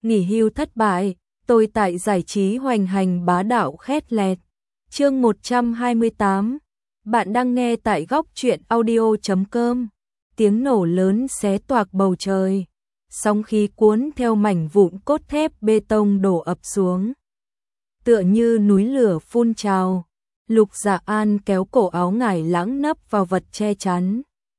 nghỉ hưu thất bại, tôi tại giải trí hoành hành bá đạo khét lẹt. Chương 128. Bạn đang nghe tại góc truyện audio.com. Tiếng nổ lớn xé toạc bầu trời. Sóng khí cuốn theo mảnh vụn cốt thép bê tông đổ ập xuống. Tựa như núi lửa phun trào. Lục Dạ An kéo cổ áo Ngải Lãng nấp vào vật che chắn,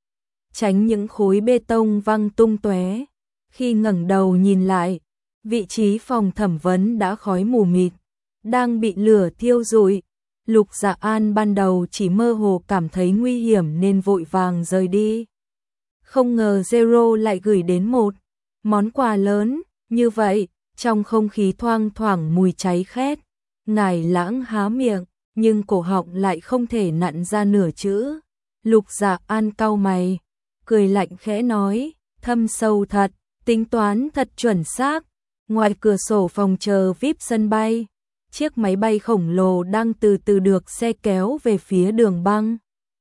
tránh những khối bê tông văng tung tóe. Khi ngẩng đầu nhìn lại, vị trí phòng thẩm vấn đã khói mù mịt, đang bị lửa thiêu rụi. Lục Dạ An ban đầu chỉ mơ hồ cảm thấy nguy hiểm nên vội vàng rời đi. Không ngờ Zero lại gửi đến một món quà lớn như vậy. Trong không khí thoang thoảng mùi cháy khét, Ngải Lãng há miệng, nhưng cổ họng lại không thể nặn ra nửa chữ. Lục Dạ An cau mày, cười lạnh khẽ nói, thâm sâu thật, tính toán thật chuẩn xác. Ngoài cửa sổ phòng chờ VIP sân bay, chiếc máy bay khổng lồ đang từ từ được xe kéo về phía đường băng.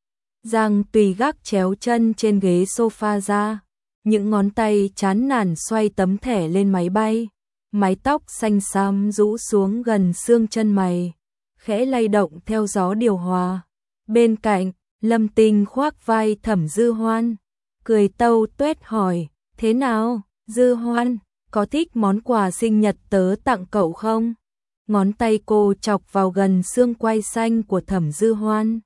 Giang Tùy gác chéo chân trên ghế sofa ra, những ngón tay chán nản xoay tấm thẻ lên máy bay, mái tóc xanh xám rũ xuống gần xương chân mày, khẽ lay động theo gió điều hòa. Bên cạnh, Lâm Tinh khoác vai Thẩm Dư Hoan, cười tâu tuét hỏi, thế nào, Dư Hoan, có thích món quà sinh nhật tớ tặng cậu không? Ngón tay cô chọc vào gần xương quai xanh của Thẩm Dư Hoan,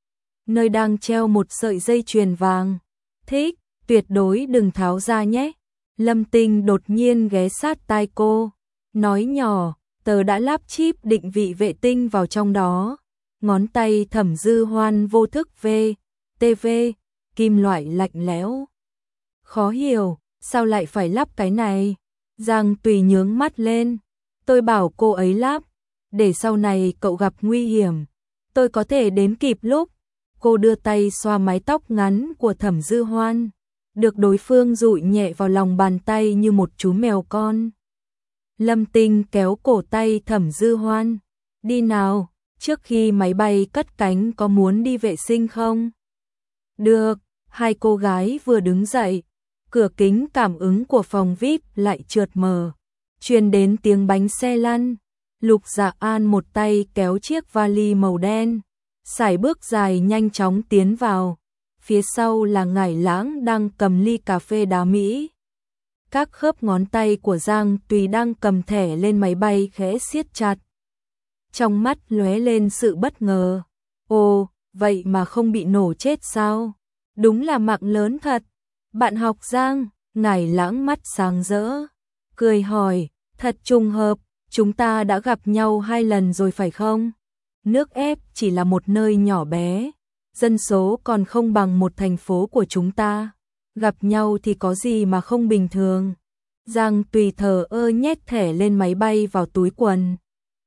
nơi đang treo một sợi dây chuyền vàng. Thích, tuyệt đối đừng tháo ra nhé. Lâm Tinh đột nhiên ghé sát tai cô, nói nhỏ, tớ đã lắp chip định vị vệ tinh vào trong đó. Ngón tay Thẩm Dư Hoan vô thức TV, kim loại lạnh lẽo. Khó hiểu, sao lại phải lắp cái này? Giang Tùy nhướng mắt lên, tôi bảo cô ấy lắp, để sau này cậu gặp nguy hiểm, tôi có thể đến kịp lúc. Cô đưa tay xoa mái tóc ngắn của Thẩm Dư Hoan, được đối phương dụi nhẹ vào lòng bàn tay như một chú mèo con. Lâm Tinh kéo cổ tay Thẩm Dư Hoan, đi nào, trước khi máy bay cất cánh có muốn đi vệ sinh không? Được, hai cô gái vừa đứng dậy, cửa kính cảm ứng của phòng VIP lại trượt mở, truyền đến tiếng bánh xe lăn. Lục Dạ An một tay kéo chiếc vali màu đen, sải bước dài nhanh chóng tiến vào. Phía sau là Ngải Lãng đang cầm ly cà phê đá Mỹ. Các khớp ngón tay của Giang Tùy đang cầm thẻ lên máy bay khẽ siết chặt. Trong mắt lóe lên sự bất ngờ. Ồ, vậy mà không bị nổ chết sao? Đúng là mạng lớn thật. Bạn học Giang, Ngải Lãng mắt sáng rỡ, cười hỏi, thật trùng hợp, chúng ta đã gặp nhau 2 lần rồi phải không? Nước ép chỉ là một nơi nhỏ bé, dân số còn không bằng một thành phố của chúng ta. Gặp nhau thì có gì mà không bình thường. Giang Tùy thờ ơ nhét thẻ lên máy bay vào túi quần.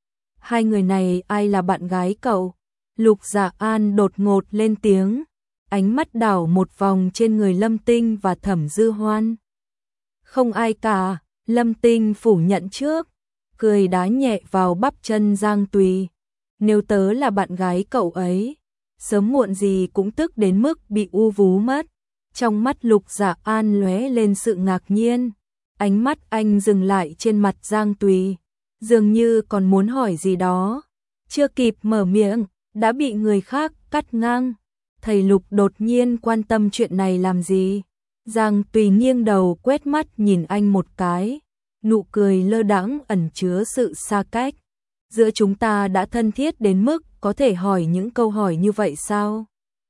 Hai người này ai là bạn gái cậu? Lục Dạ An đột ngột lên tiếng, ánh mắt đảo một vòng trên người Lâm Tinh và Thẩm Dư Hoan. Không ai cả, Lâm Tinh phủ nhận trước, cười đá nhẹ vào bắp chân Giang Tùy. Nếu tớ là bạn gái cậu ấy, sớm muộn gì cũng tức đến mức bị u vú mất. Trong mắt Lục Dạ An lóe lên sự ngạc nhiên, ánh mắt anh dừng lại trên mặt Giang Tùy, dường như còn muốn hỏi gì đó. Chưa kịp mở miệng, đã bị người khác cắt ngang. Thầy Lục đột nhiên quan tâm chuyện này làm gì? Giang Tùy nghiêng đầu quét mắt nhìn anh một cái, nụ cười lơ đãng ẩn chứa sự xa cách. Giữa chúng ta đã thân thiết đến mức có thể hỏi những câu hỏi như vậy sao?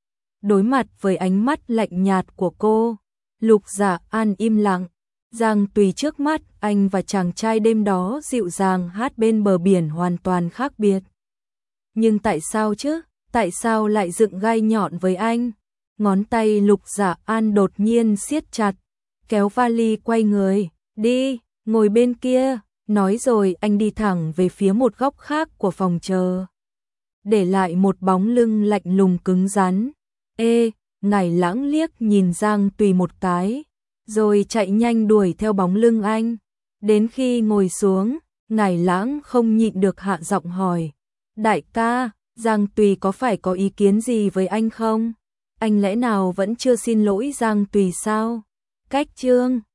Đối mặt với ánh mắt lạnh nhạt của cô, Lục Dạ An im lặng. Giang Tùy trước mắt anh và chàng trai đêm đó dịu dàng hát bên bờ biển hoàn toàn khác biệt. Nhưng tại sao chứ? Tại sao lại dựng gai nhọn với anh? Ngón tay Lục Dạ An đột nhiên siết chặt, kéo vali quay người, đi, ngồi bên kia. Nói rồi anh đi thẳng về phía một góc khác của phòng chờ, để lại một bóng lưng lạnh lùng cứng rắn. Ngải Lãng liếc nhìn Giang Tùy một cái, rồi chạy nhanh đuổi theo bóng lưng anh. Đến khi ngồi xuống, Ngải Lãng không nhịn được hạ giọng hỏi, đại ca, Giang Tùy có phải có ý kiến gì với anh không? Anh lẽ nào vẫn chưa xin lỗi Giang Tùy sao? Cách chương